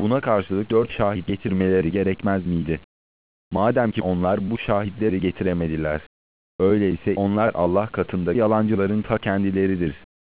Buna karşılık 4 şahit getirmeleri gerekmez miydi? Madem ki onlar bu şahitleri getiremediler. Öyleyse onlar Allah katında yalancıların ta kendileridir.